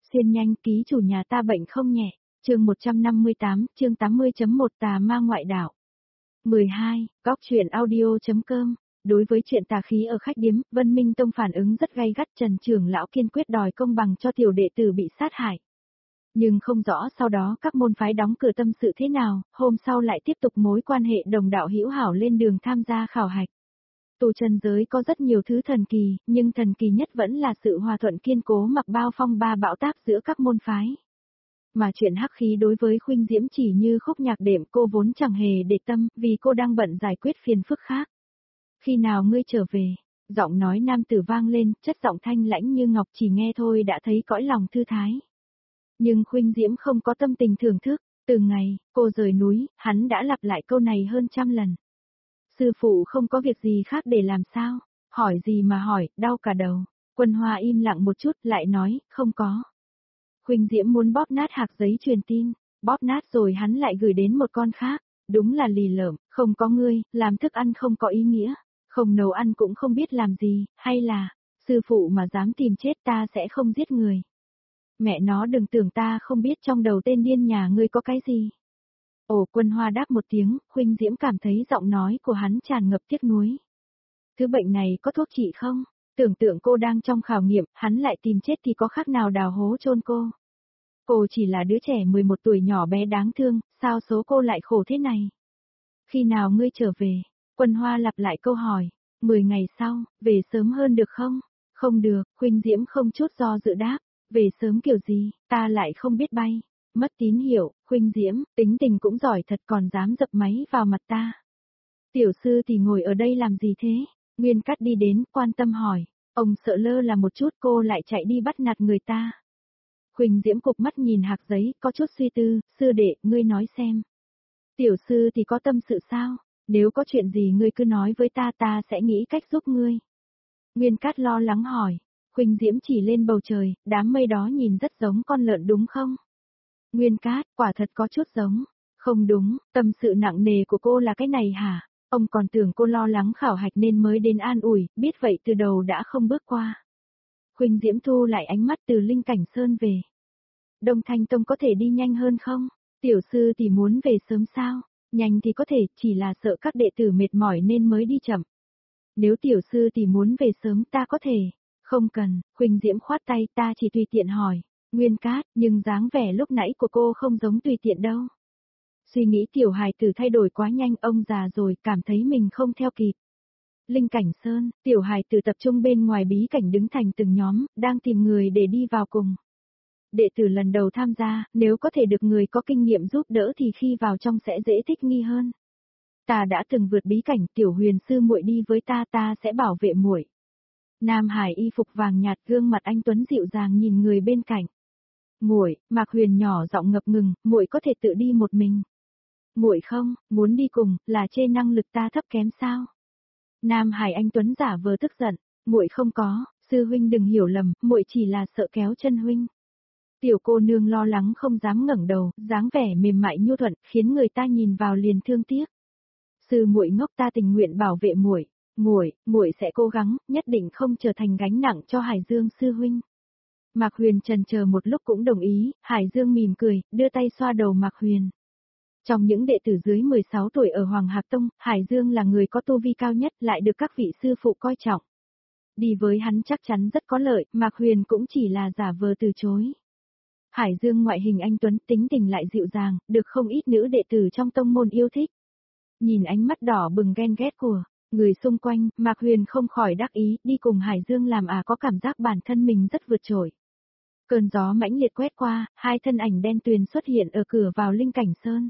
Xuyên nhanh, ký chủ nhà ta bệnh không nhẹ. Chương 158, chương 80.1 Tà ma ngoại đạo. 12. Góc truyện audio.com. Đối với chuyện tà khí ở khách điếm, Vân Minh Tông phản ứng rất gay gắt, Trần trưởng lão kiên quyết đòi công bằng cho tiểu đệ tử bị sát hại. Nhưng không rõ sau đó các môn phái đóng cửa tâm sự thế nào, hôm sau lại tiếp tục mối quan hệ đồng đạo hữu hảo lên đường tham gia khảo hạch. Tu chân giới có rất nhiều thứ thần kỳ, nhưng thần kỳ nhất vẫn là sự hòa thuận kiên cố mặc bao phong ba bão táp giữa các môn phái. Mà chuyện hắc khí đối với Khuynh Diễm chỉ như khúc nhạc đệm, cô vốn chẳng hề để tâm, vì cô đang bận giải quyết phiền phức khác. Khi nào ngươi trở về? Giọng nói nam tử vang lên, chất giọng thanh lãnh như ngọc, chỉ nghe thôi đã thấy cõi lòng thư thái. Nhưng Khuynh Diễm không có tâm tình thưởng thức, từ ngày cô rời núi, hắn đã lặp lại câu này hơn trăm lần. Sư phụ không có việc gì khác để làm sao? Hỏi gì mà hỏi, đau cả đầu. Quân Hoa im lặng một chút, lại nói, không có. Khuynh Diễm muốn bóp nát hạc giấy truyền tin, bóp nát rồi hắn lại gửi đến một con khác. Đúng là lì lợm, không có ngươi, làm thức ăn không có ý nghĩa, không nấu ăn cũng không biết làm gì, hay là, sư phụ mà dám tìm chết ta sẽ không giết người. Mẹ nó đừng tưởng ta không biết trong đầu tên điên nhà ngươi có cái gì. Ồ, Quân Hoa đáp một tiếng, Khuynh Diễm cảm thấy giọng nói của hắn tràn ngập tiếc nuối. Thứ bệnh này có thuốc trị không? Tưởng tượng cô đang trong khảo nghiệm, hắn lại tìm chết thì có khác nào đào hố chôn cô. Cô chỉ là đứa trẻ 11 tuổi nhỏ bé đáng thương, sao số cô lại khổ thế này? Khi nào ngươi trở về? Quân Hoa lặp lại câu hỏi. 10 ngày sau, về sớm hơn được không? Không được, Khuynh Diễm không chút do dự đáp. Về sớm kiểu gì, ta lại không biết bay. Mất tín hiệu, Khuynh Diễm, tính tình cũng giỏi thật còn dám dập máy vào mặt ta. Tiểu sư thì ngồi ở đây làm gì thế? Nguyên Cát đi đến, quan tâm hỏi. Ông sợ lơ là một chút, cô lại chạy đi bắt nạt người ta. Khuynh Diễm cụp mắt nhìn hạc giấy, có chút suy tư, sư đệ, ngươi nói xem. Tiểu sư thì có tâm sự sao? Nếu có chuyện gì ngươi cứ nói với ta, ta sẽ nghĩ cách giúp ngươi. Nguyên Cát lo lắng hỏi. Khuynh Diễm chỉ lên bầu trời, đám mây đó nhìn rất giống con lợn đúng không? Nguyên Cát, quả thật có chút giống. Không đúng, tâm sự nặng nề của cô là cái này hả? Ông còn tưởng cô lo lắng khảo hạch nên mới đến an ủi, biết vậy từ đầu đã không bước qua. Khuynh Diễm thu lại ánh mắt từ Linh Cảnh Sơn về. Đông Thanh Tông có thể đi nhanh hơn không? Tiểu sư thì muốn về sớm sao? Nhanh thì có thể, chỉ là sợ các đệ tử mệt mỏi nên mới đi chậm. Nếu tiểu sư thì muốn về sớm ta có thể. Không cần, Khuynh Diễm khoát tay, ta chỉ tùy tiện hỏi. Nguyên Cát, nhưng dáng vẻ lúc nãy của cô không giống tùy tiện đâu. Suy nghĩ tiểu hài tử thay đổi quá nhanh, ông già rồi, cảm thấy mình không theo kịp. Linh Cảnh Sơn, tiểu hài tử tập trung bên ngoài bí cảnh đứng thành từng nhóm, đang tìm người để đi vào cùng. Đệ tử lần đầu tham gia, nếu có thể được người có kinh nghiệm giúp đỡ thì khi vào trong sẽ dễ thích nghi hơn. Ta đã từng vượt bí cảnh, Tiểu Huyền sư muội đi với ta, ta sẽ bảo vệ muội. Nam Hải y phục vàng nhạt, gương mặt anh tuấn dịu dàng nhìn người bên cạnh. Muội, Mạc Huyền nhỏ giọng ngập ngừng, muội có thể tự đi một mình. Muội không, muốn đi cùng, là chê năng lực ta thấp kém sao? Nam Hải anh tuấn giả vờ tức giận, muội không có, sư huynh đừng hiểu lầm, muội chỉ là sợ kéo chân huynh. Tiểu cô nương lo lắng không dám ngẩng đầu, dáng vẻ mềm mại nhu thuận, khiến người ta nhìn vào liền thương tiếc. Sư muội ngốc, ta tình nguyện bảo vệ muội. Muội sẽ cố gắng, nhất định không trở thành gánh nặng cho Hải Dương sư huynh. Mạc Huyền chần chờ một lúc cũng đồng ý, Hải Dương mỉm cười, đưa tay xoa đầu Mạc Huyền. Trong những đệ tử dưới 16 tuổi ở Hoàng Hạc Tông, Hải Dương là người có tu vi cao nhất, lại được các vị sư phụ coi trọng. Đi với hắn chắc chắn rất có lợi, Mạc Huyền cũng chỉ là giả vờ từ chối. Hải Dương ngoại hình anh tuấn, tính tình lại dịu dàng, được không ít nữ đệ tử trong tông môn yêu thích. Nhìn ánh mắt đỏ bừng ghen ghét của người xung quanh, Mạc Huyền không khỏi đắc ý, đi cùng Hải Dương làm có cảm giác bản thân mình rất vượt trội. Cơn gió mãnh liệt quét qua, hai thân ảnh đen tuyền xuất hiện ở cửa vào Linh Cảnh Sơn.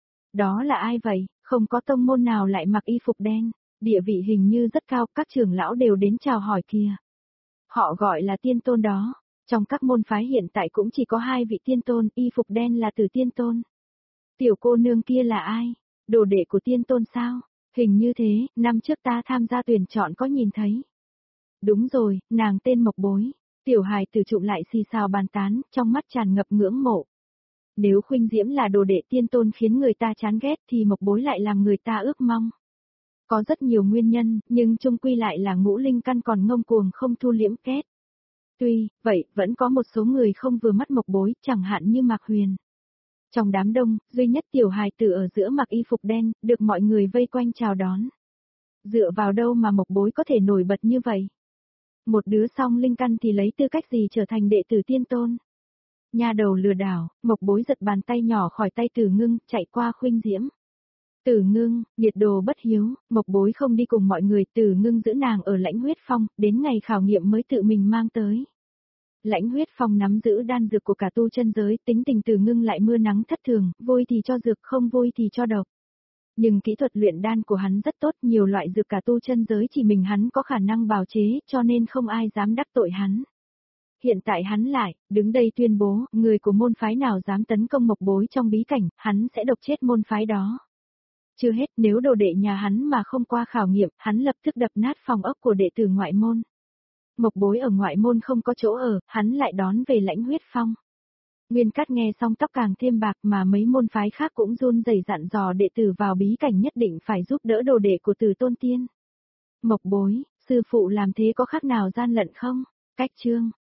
Đó là ai vậy? Không có tông môn nào lại mặc y phục đen, địa vị hình như rất cao, các trưởng lão đều đến chào hỏi kìa. Họ gọi là tiên tôn đó. Trong các môn phái hiện tại cũng chỉ có 2 vị tiên tôn, y phục đen là Tử Tiên Tôn. Tiểu cô nương kia là ai? Đồ đệ của tiên tôn sao? Hình như thế, năm trước ta tham gia tuyển chọn có nhìn thấy. Đúng rồi, nàng tên Mộc Bối. Tiểu hài tử trụng lại xì xào bàn tán, trong mắt tràn ngập ngưỡng mộ. Nếu Khuynh Diễm là đồ đệ tiên tôn khiến người ta chán ghét thì Mộc Bối lại làm người ta ước mong. Có rất nhiều nguyên nhân, nhưng chung quy lại là ngũ linh căn còn ngông cuồng không thu liễm kết. Tuy vậy, vẫn có một số người không vừa mắt Mộc Bối, chẳng hạn như Mạc Huyền. Trong đám đông, duy nhất tiểu hài tử ở giữa mặc y phục đen, được mọi người vây quanh chào đón. Dựa vào đâu mà Mộc Bối có thể nổi bật như vậy? Một đứa song linh căn thì lấy tư cách gì trở thành đệ tử tiên tôn? Nha đầu lừa đảo, Mộc Bối giật bàn tay nhỏ khỏi tay Tử Ngưng, chạy qua Khuynh Diễm. Tử Ngưng, nhiệt đồ bất hiếu, Mộc Bối không đi cùng mọi người, Tử Ngưng giữ nàng ở Lãnh Huyết Phong, đến ngày khảo nghiệm mới tự mình mang tới. Lãnh Huyết Phong nắm giữ đan dược của cả tu chân giới, tính tình Tử Ngưng lại mưa nắng thất thường, vui thì cho dược, không vui thì cho độc. Nhưng kỹ thuật luyện đan của hắn rất tốt, nhiều loại dược cả tu chân giới chỉ mình hắn có khả năng bào chế, cho nên không ai dám đắc tội hắn. Hiện tại hắn lại, đứng đây tuyên bố, người của môn phái nào dám tấn công Mộc Bối trong bí cảnh, hắn sẽ độc chết môn phái đó. Chưa hết, nếu đồ đệ nhà hắn mà không qua khảo nghiệm, hắn lập tức đập nát phòng ốc của đệ tử ngoại môn. Mộc Bối ở ngoại môn không có chỗ ở, hắn lại đón về Lãnh Huyết Phong. Nguyên Cát nghe xong tóc càng thêm bạc, mà mấy môn phái khác cũng run rẩy dặn dò đệ tử vào bí cảnh nhất định phải giúp đỡ đồ đệ của Từ Tôn Tiên. Mộc Bối, sư phụ làm thế có khác nào gian lận không? Cách chương